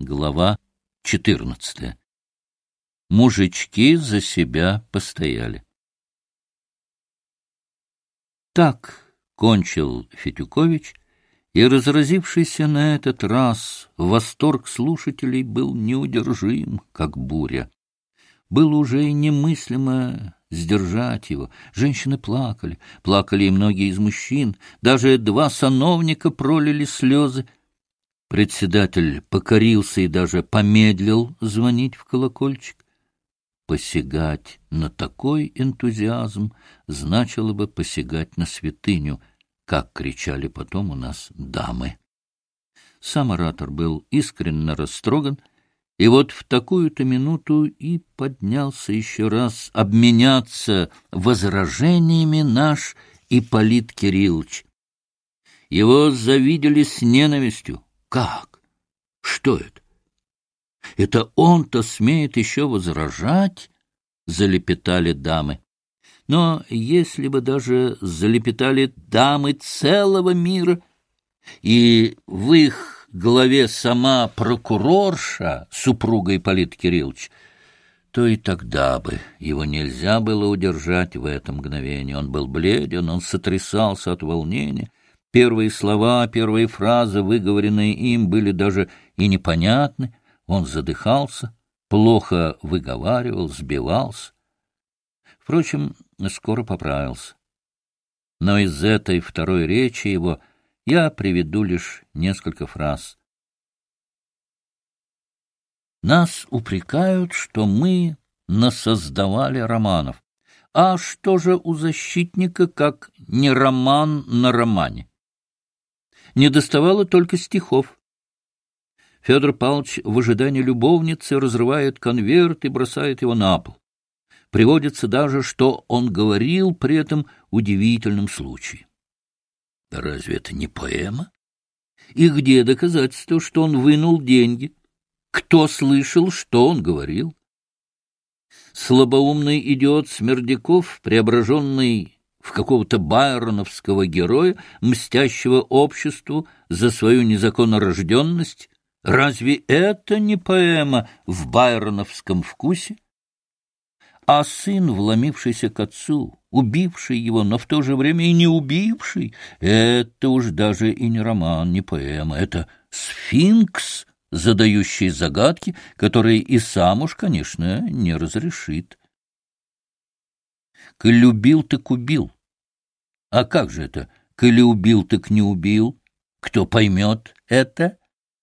Глава 14. Мужички за себя постояли. Так кончил Фетюкович, и разразившийся на этот раз восторг слушателей был неудержим, как буря. Было уже и немыслимо сдержать его. Женщины плакали, плакали и многие из мужчин, даже 2 сановника пролили слезы. Председатель покорился и даже помедлил звонить в колокольчик. Посягать на такой энтузиазм значило бы посягать на святыню, как кричали потом у нас дамы. Сам оратор был искренне растроган, и вот в такую-то минуту и поднялся еще раз обменяться возражениями наш Ипполит Кириллович. Его завидели с ненавистью. Как? Что это? Это он-то смеет еще возражать? Залепетали дамы. Но если бы даже залепетали дамы целого мира, и в их главе сама прокурорша, супруга Ипполита Кирилловича, то и тогда бы его нельзя было удержать в это мгновение. Он был бледен, он сотрясался от волнения. Первые слова, первые фразы, выговоренные им, были даже и непонятны. Он задыхался, плохо выговаривал, сбивался. Впрочем, скоро поправился. Но из этой второй речи его я приведу лишь несколько фраз. Нас упрекают, что мы насоздавали романов. А что же у защитника, как не роман на романе? Недоставало только стихов. Федор Павлович в ожидании любовницы разрывает конверт и бросает его на пол. Приводится даже, что он говорил при этом удивительном случае. Да разве это не поэма? И где доказательство, что он вынул деньги? Кто слышал, что он говорил? Слабоумный идиот Смердяков, преображенный в какого-то байроновского героя, мстящего обществу за свою незаконнорожденность, разве это не поэма в байроновском вкусе? А сын, вломившийся к отцу, убивший его, но в то же время и не убивший, это уж даже и не роман, не поэма, это сфинкс, задающий загадки, которые и сам уж, конечно, не разрешит. Коли убил, так убил. А как же это? Коли убил, так не убил. Кто поймет это?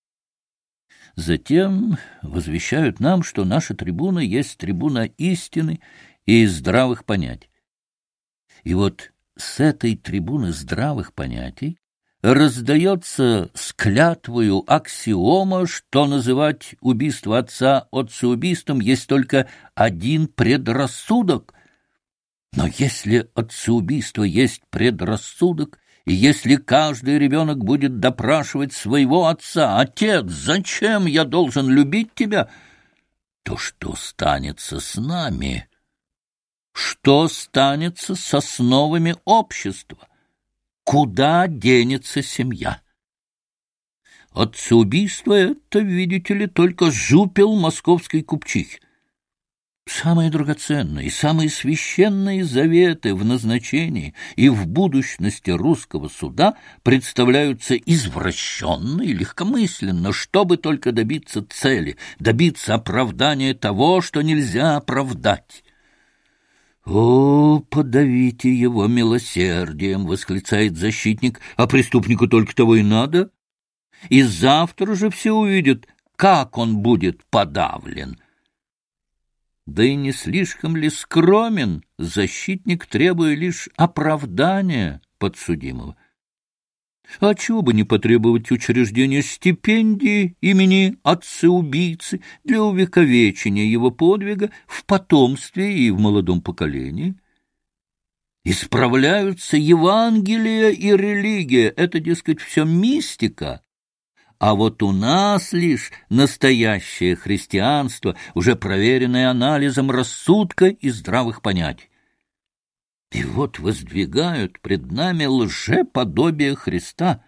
Затем возвещают нам, что наша трибуна есть трибуна истины и здравых понятий. И вот с этой трибуны здравых понятий раздается с клятвою аксиома, что называть убийство отца отцеубийством есть только один предрассудок. Но если отцеубийство есть предрассудок, и если каждый ребенок будет допрашивать своего отца: «Отец, зачем я должен любить тебя?», то что станется с нами? Что станется с основами общества? Куда денется семья? Отцеубийство — это, видите ли, только жупел московской купчихи. Самые драгоценные и самые священные заветы в назначении и в будущности русского суда представляются извращенно и легкомысленно, чтобы только добиться цели, добиться оправдания того, что нельзя оправдать. «О, подавите его милосердием!» — восклицает защитник, «а преступнику только того и надо. И завтра же все увидят, как он будет подавлен». Да и не слишком ли скромен защитник, требуя лишь оправдания подсудимого? А чего бы не потребовать учреждения стипендии имени отца-убийцы для увековечения его подвига в потомстве и в молодом поколении? Исправляются Евангелие и религия, это, дескать, все мистика. А вот у нас лишь настоящее христианство, уже проверенное анализом рассудка и здравых понятий. И вот воздвигают пред нами лжеподобие Христа,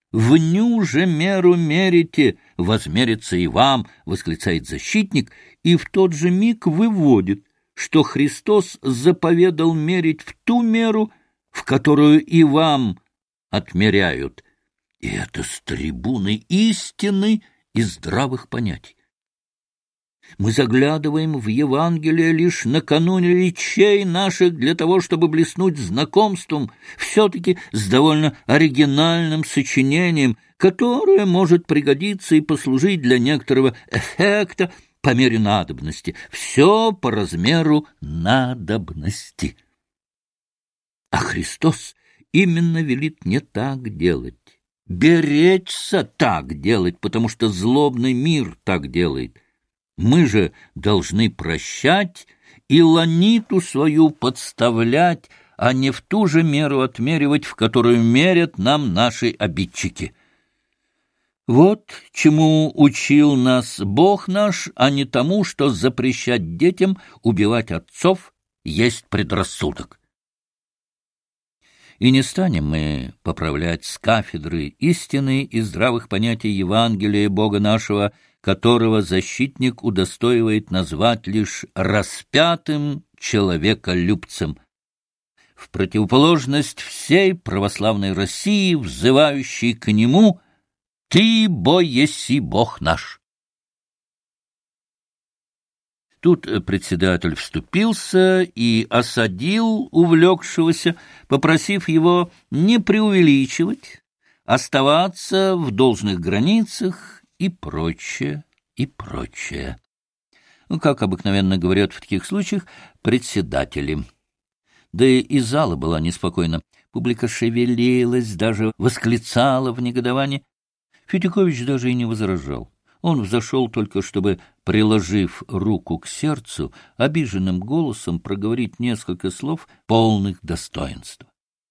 вню же меру мерите, возмерится и вам, восклицает защитник, и в тот же миг выводит, что Христос заповедал мерить в ту меру, в которую и вам отмеряют. И это с трибуны истины и здравых понятий. Мы заглядываем в Евангелие лишь накануне речей наших для того, чтобы блеснуть знакомством, все-таки с довольно оригинальным сочинением, которое может пригодиться и послужить для некоторого эффекта по мере надобности. Все по размеру надобности. А Христос именно велит не так делать. Беречься так делать, потому что злобный мир так делает. Мы же должны прощать и ланиту свою подставлять, а не в ту же меру отмеривать, в которую мерят нам наши обидчики. Вот чему учил нас Бог наш, а не тому, что запрещать детям убивать отцов есть предрассудок. И не станем мы поправлять с кафедры истины и здравых понятий Евангелия Бога нашего, которого защитник удостоивает назвать лишь распятым человеколюбцем, в противоположность всей православной России, взывающей к нему: «Ты, бо еси Бог наш». Тут председатель вступился и осадил увлекшегося, попросив его не преувеличивать, оставаться в должных границах и прочее, и прочее. Ну, как обыкновенно говорят в таких случаях председатели. Да и зала была неспокойна. Публика шевелилась, даже восклицала в негодовании. Фетюкович даже и не возражал. Он взошел только, чтобы, приложив руку к сердцу, обиженным голосом проговорить несколько слов, полных достоинства.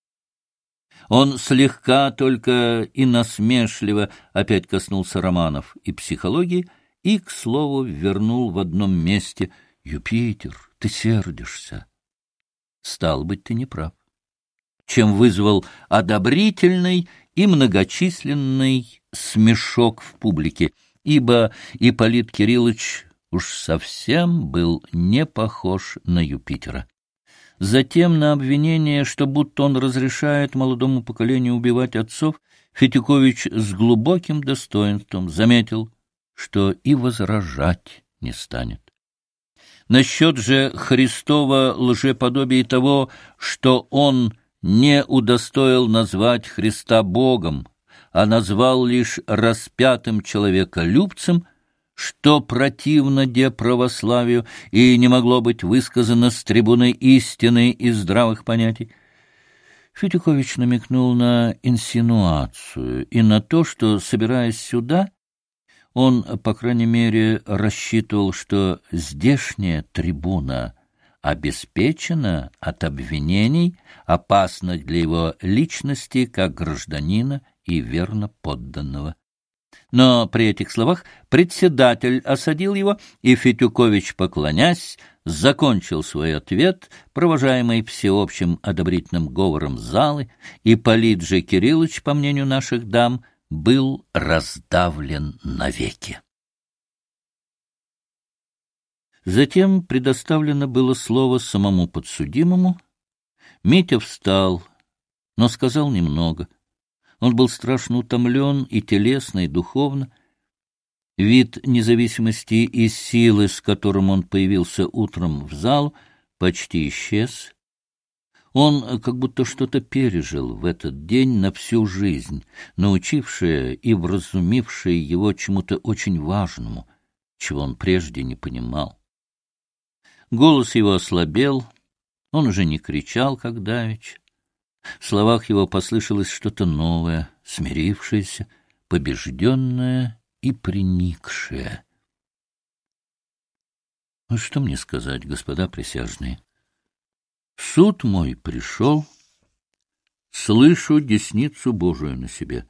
Он слегка только и насмешливо опять коснулся романов и психологии и, к слову, вернул в одном месте: «Юпитер, ты сердишься. Стал быть, ты не прав», чем вызвал одобрительный и многочисленный смешок в публике, ибо Ипполит Кириллович уж совсем был не похож на Юпитера. Затем на обвинение, что будто он разрешает молодому поколению убивать отцов, Фетюкович с глубоким достоинством заметил, что и возражать не станет. Насчет же Христова лжеподобия того, что он не удостоил назвать Христа Богом, а назвал лишь распятым человеколюбцем, что противно православию и не могло быть высказано с трибуны истины и здравых понятий, Фетюкович намекнул на инсинуацию и на то, что, собираясь сюда, он, по крайней мере, рассчитывал, что здешняя трибуна обеспечена от обвинений, опасных для его личности как гражданина и верно подданного. Но при этих словах председатель осадил его, и Фетюкович, поклонясь, закончил свой ответ, провожаемый всеобщим одобрительным говором залы. Ипполит же Кириллович, по мнению наших дам, был раздавлен навеки. Затем предоставлено было слово самому подсудимому. Митя встал, но сказал немного. Он был страшно утомлен и телесно, и духовно. Вид независимости и силы, с которым он появился утром в зал, почти исчез. Он как будто что-то пережил в этот день на всю жизнь, научившее и вразумившее его чему-то очень важному, чего он прежде не понимал. Голос его ослабел, он уже не кричал, как давеча. В словах его послышалось что-то новое, смирившееся, побежденное и приникшее. Что мне сказать, господа присяжные? Суд мой пришел, слышу десницу Божию на себе.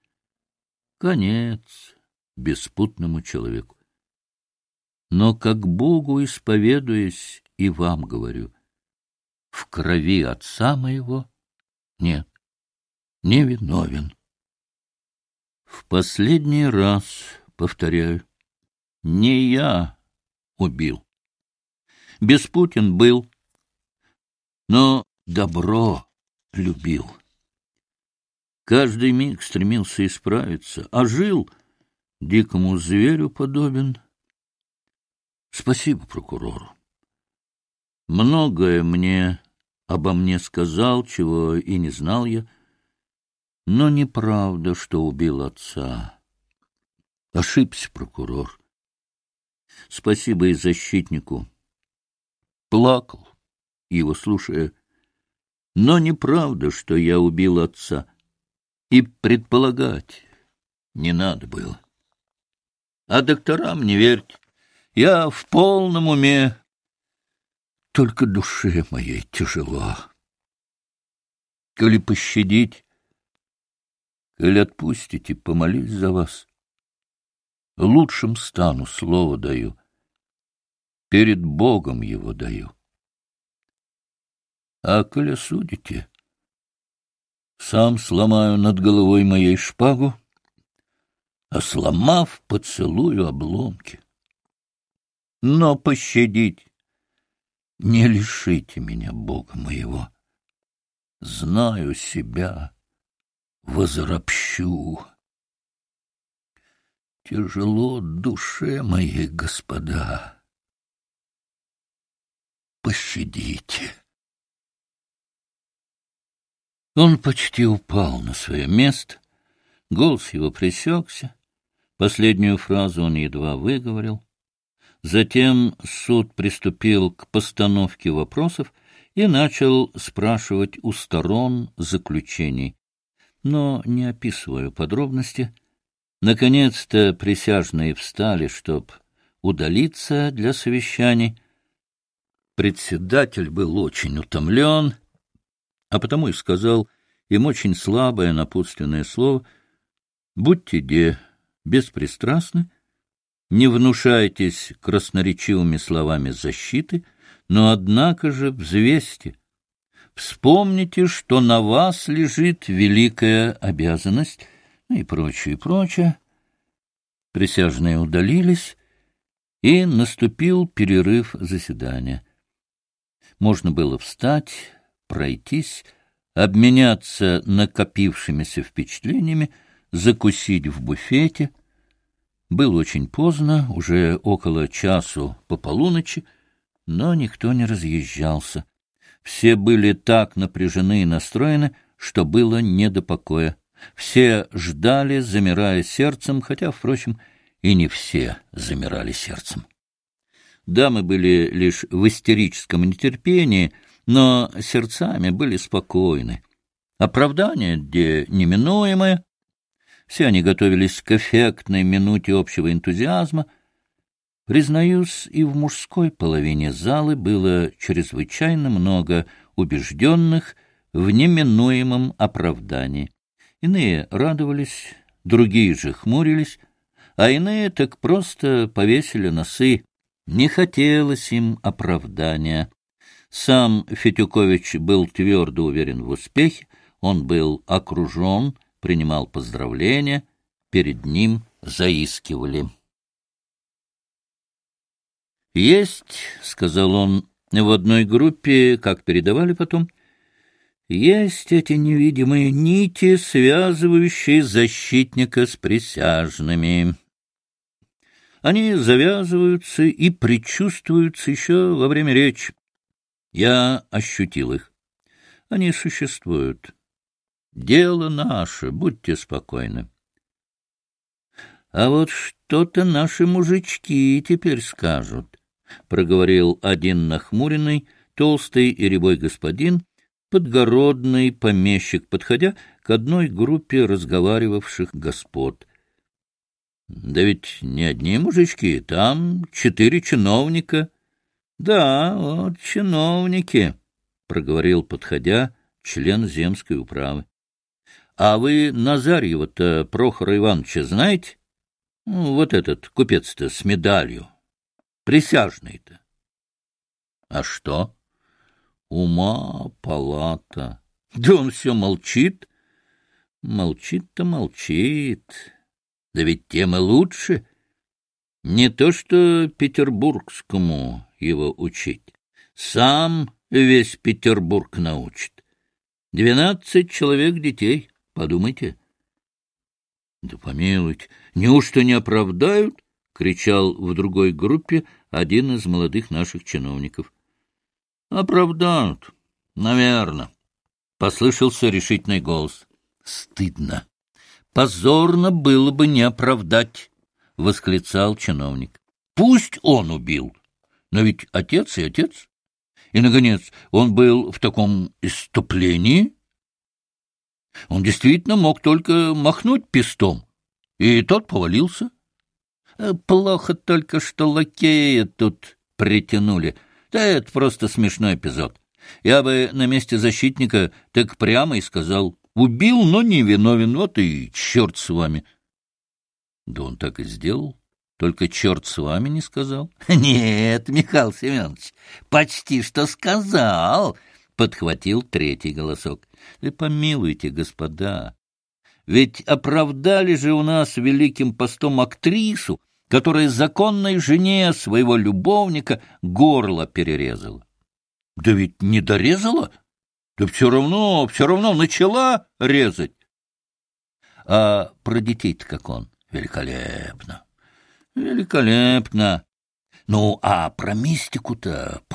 Конец беспутному человеку. Но как Богу исповедуясь, и вам говорю, в крови отца моего нет, не виновен. В последний раз повторяю, не я убил. Беспутин был, но добро любил. Каждый миг стремился исправиться, а жил дикому зверю подобен. Спасибо прокурору. Многое обо мне сказал, чего и не знал я, но неправда, что убил отца. Ошибся прокурор. Спасибо и защитнику. Плакал, его слушая. Но неправда, что я убил отца. И предполагать не надо было. А докторам не верьте. Я в полном уме. Только душе моей тяжело. Коли пощадить, коли отпустите, помолюсь за вас. Лучшим стану, слово даю. Перед Богом его даю. А коли осудите, сам сломаю над головой моей шпагу, а сломав, поцелую обломки. Но пощадить не лишите меня Бога моего. Знаю себя, возропщу. Тяжело душе моей, господа. Пощадите. Он почти упал на свое место, голос его пресекся, последнюю фразу он едва выговорил. Затем суд приступил к постановке вопросов и начал спрашивать у сторон заключений, но не описывая подробности. Наконец-то присяжные встали, чтоб удалиться для совещаний. Председатель был очень утомлен, а потому и сказал им очень слабое напутственное слово: «Будьте беспристрастны, не внушайтесь красноречивыми словами защиты, но, однако же, взвесьте. Вспомните, что на вас лежит великая обязанность», и прочее, и прочее. Присяжные удалились, и наступил перерыв заседания. Можно было встать, пройтись, обменяться накопившимися впечатлениями, закусить в буфете. Было очень поздно, уже около часу по полуночи, но никто не разъезжался. Все были так напряжены и настроены, что было не до покоя. Все ждали, замирая сердцем, хотя, впрочем, и не все замирали сердцем. Дамы были лишь в истерическом нетерпении, но сердцами были спокойны. Оправдание где неминуемое. Все они готовились к эффектной минуте общего энтузиазма. Признаюсь, и в мужской половине залы было чрезвычайно много убежденных в неминуемом оправдании. Иные радовались, другие же хмурились, а иные так просто повесили носы. Не хотелось им оправдания. Сам Фетюкович был твердо уверен в успехе, он был окружен, принимал поздравления, перед ним заискивали. «Есть, — сказал он, — в одной группе, как передавали потом, — есть эти невидимые нити, связывающие защитника с присяжными. Они завязываются и предчувствуются еще во время речи. Я ощутил их. Они существуют. Дело наше, будьте спокойны. А вот что-то наши мужички теперь скажут, — проговорил один нахмуренный, толстый и рябой господин, подгородный помещик, подходя к одной группе разговаривавших господ. — Да ведь не одни мужички, там 4 чиновника. — Да, вот чиновники, — проговорил, подходя, член земской управы. — А вы Назарьева-то Прохора Ивановича знаете? Вот этот купец-то с медалью. Присяжный-то. — А что? — Ума палата. Да он все молчит. Молчит-то молчит. Да ведь тем и лучше. Не то что петербургскому его учить. Сам весь Петербург научит. 12 человек детей, подумайте. — Да помилуйте, неужто не оправдают? — кричал в другой группе один из молодых наших чиновников. — Оправдают, наверно, — послышался решительный голос. — Стыдно. Позорно было бы не оправдать, — восклицал чиновник. — Пусть он убил, но ведь отец и отец. И, наконец, он был в таком исступлении. Он действительно мог только махнуть пестом, и тот повалился. Плохо только, что лакея тут притянули. Да это просто смешной эпизод. Я бы на месте защитника так прямо и сказал: убил, но не виновен, вот и черт с вами. Да он так и сделал. Только черт с вами не сказал. — Нет, Михаил Семенович, почти что сказал, — подхватил третий голосок. — Вы помилуйте, господа, ведь оправдали же у нас великим постом актрису, которая законной жене своего любовника горло перерезала. — Да ведь не дорезала, да все равно начала резать. А про детей-то как он? Великолепно. Великолепно. Ну, а про мистику-то,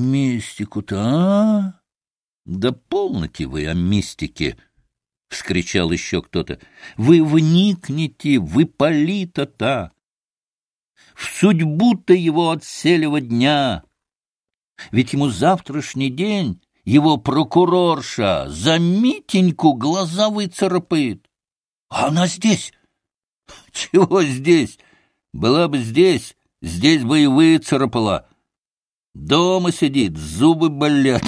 а? Да полноте вы о мистике, — вскричал еще кто-то. Вы вникните в Ипполита-то, в судьбу-то его от селего дня. Ведь ему завтрашний день его прокурорша за Митеньку глаза выцарапает. А она здесь. Чего здесь? Была бы здесь, здесь бы и выцарапала. Дома сидит, зубы болят.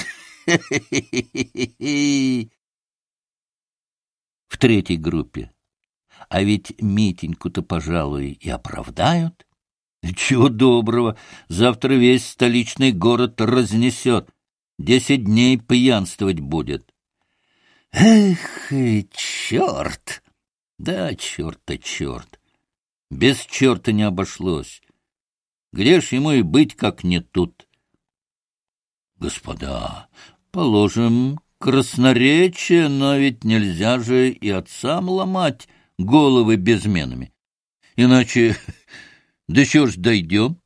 В третьей группе. А ведь Митеньку-то, пожалуй, и оправдают. Чего доброго, завтра весь столичный город разнесет. 10 дней пьянствовать будет. Эх, черт! Да, черт-то черт! Без черта не обошлось. Где ж ему и быть, как не тут? Господа, положим красноречие, но ведь нельзя же и отцам ломать головы безменами. Иначе до чего ж дойдем?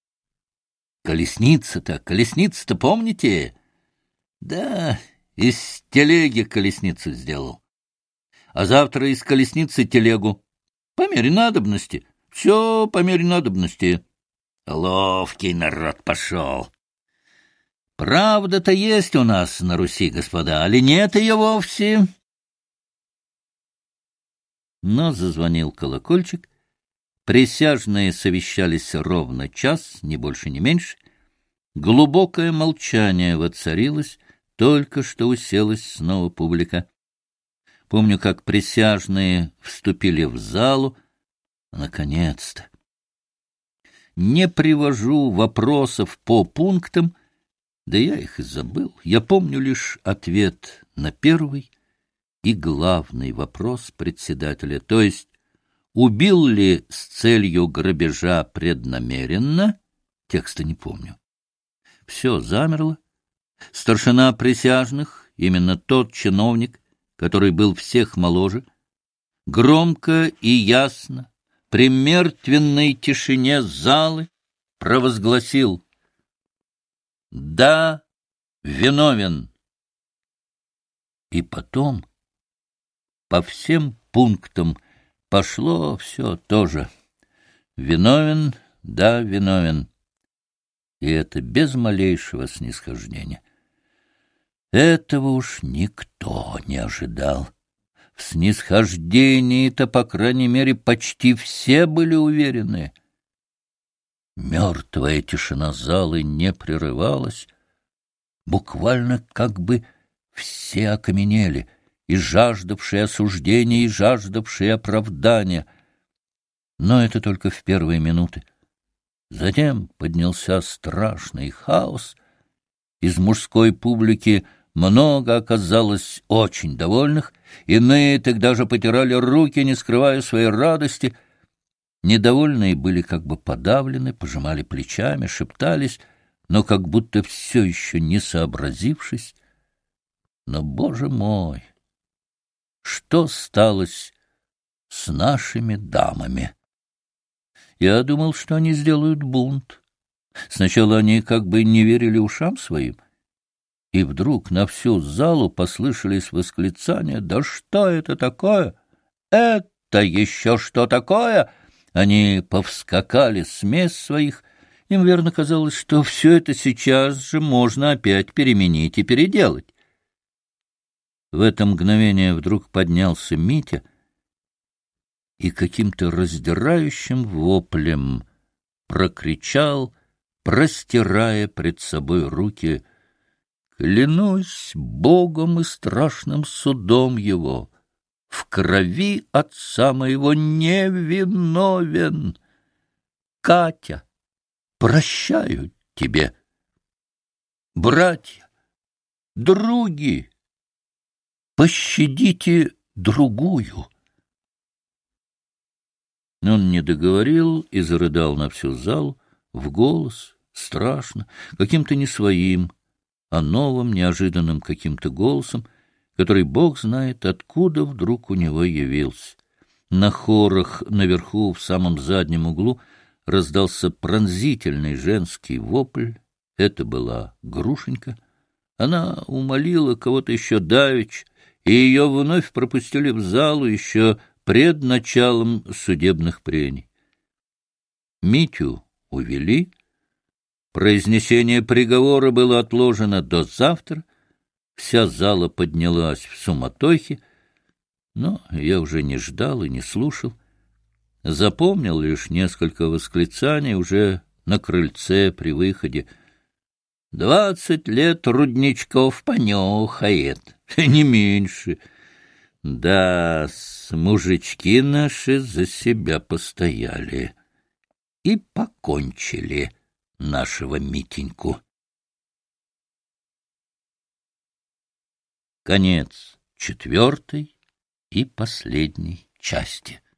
Колесница-то, помните? Да, из телеги колесницу сделал. А завтра из колесницы телегу. По мере надобности. Все по мере надобности. Ловкий народ пошел. Правда-то есть у нас на Руси, господа, али нет ее вовсе? Но зазвонил колокольчик. Присяжные совещались ровно час, ни больше, ни меньше. Глубокое молчание воцарилось, только что уселась снова публика. Помню, как присяжные вступили в залу. Наконец-то! Не привожу вопросов по пунктам, да я их и забыл. Я помню лишь ответ на первый и главный вопрос председателя, то есть убил ли с целью грабежа преднамеренно, текста не помню. Все замерло. Старшина присяжных, именно тот чиновник, который был всех моложе, громко и ясно, при мертвенной тишине залы провозгласил: «Да, виновен». И потом по всем пунктам пошло все тоже. Виновен, да, виновен. И это без малейшего снисхождения. Этого уж никто не ожидал. В снисхождении-то, по крайней мере, почти все были уверены. Мертвая тишина залы не прерывалась. Буквально как бы все окаменели, и жаждавшие осуждения, и жаждавшие оправдания. Но это только в первые минуты. Затем поднялся страшный хаос. Из мужской публики много оказалось очень довольных, иные тогда же потирали руки, не скрывая своей радости. Недовольные были как бы подавлены, пожимали плечами, шептались, но как будто все еще не сообразившись. Но, Боже мой, что сталось с нашими дамами? Я думал, что они сделают бунт. Сначала они как бы не верили ушам своим, и вдруг на всю залу послышались восклицания: «Да что это такое? Это еще что такое?» Они повскакали с мест своих. Им верно казалось, что все это сейчас же можно опять переменить и переделать. В это мгновение вдруг поднялся Митя и каким-то раздирающим воплем прокричал, простирая пред собой руки: «Клянусь Богом и страшным судом его, в крови отца моего невиновен! Катя, прощаю тебе! Братья, други, пощадите другую!» Он не договорил и зарыдал на всю залу, в голос, страшно, каким-то не своим, а новым, неожиданным каким-то голосом, который Бог знает, откуда вдруг у него явился. На хорах наверху, в самом заднем углу, раздался пронзительный женский вопль. Это была Грушенька. Она умолила кого-то еще давеча, и ее вновь пропустили в залу еще пред началом судебных прений. Митю увели. Произнесение приговора было отложено до завтра. Вся зала поднялась в суматохе, но я уже не ждал и не слушал. Запомнил лишь несколько восклицаний уже на крыльце при выходе. 20 лет Рудничков понюхает, не меньше. Да, мужички наши за себя постояли и покончили нашего Митеньку. Конец 4 и последней части.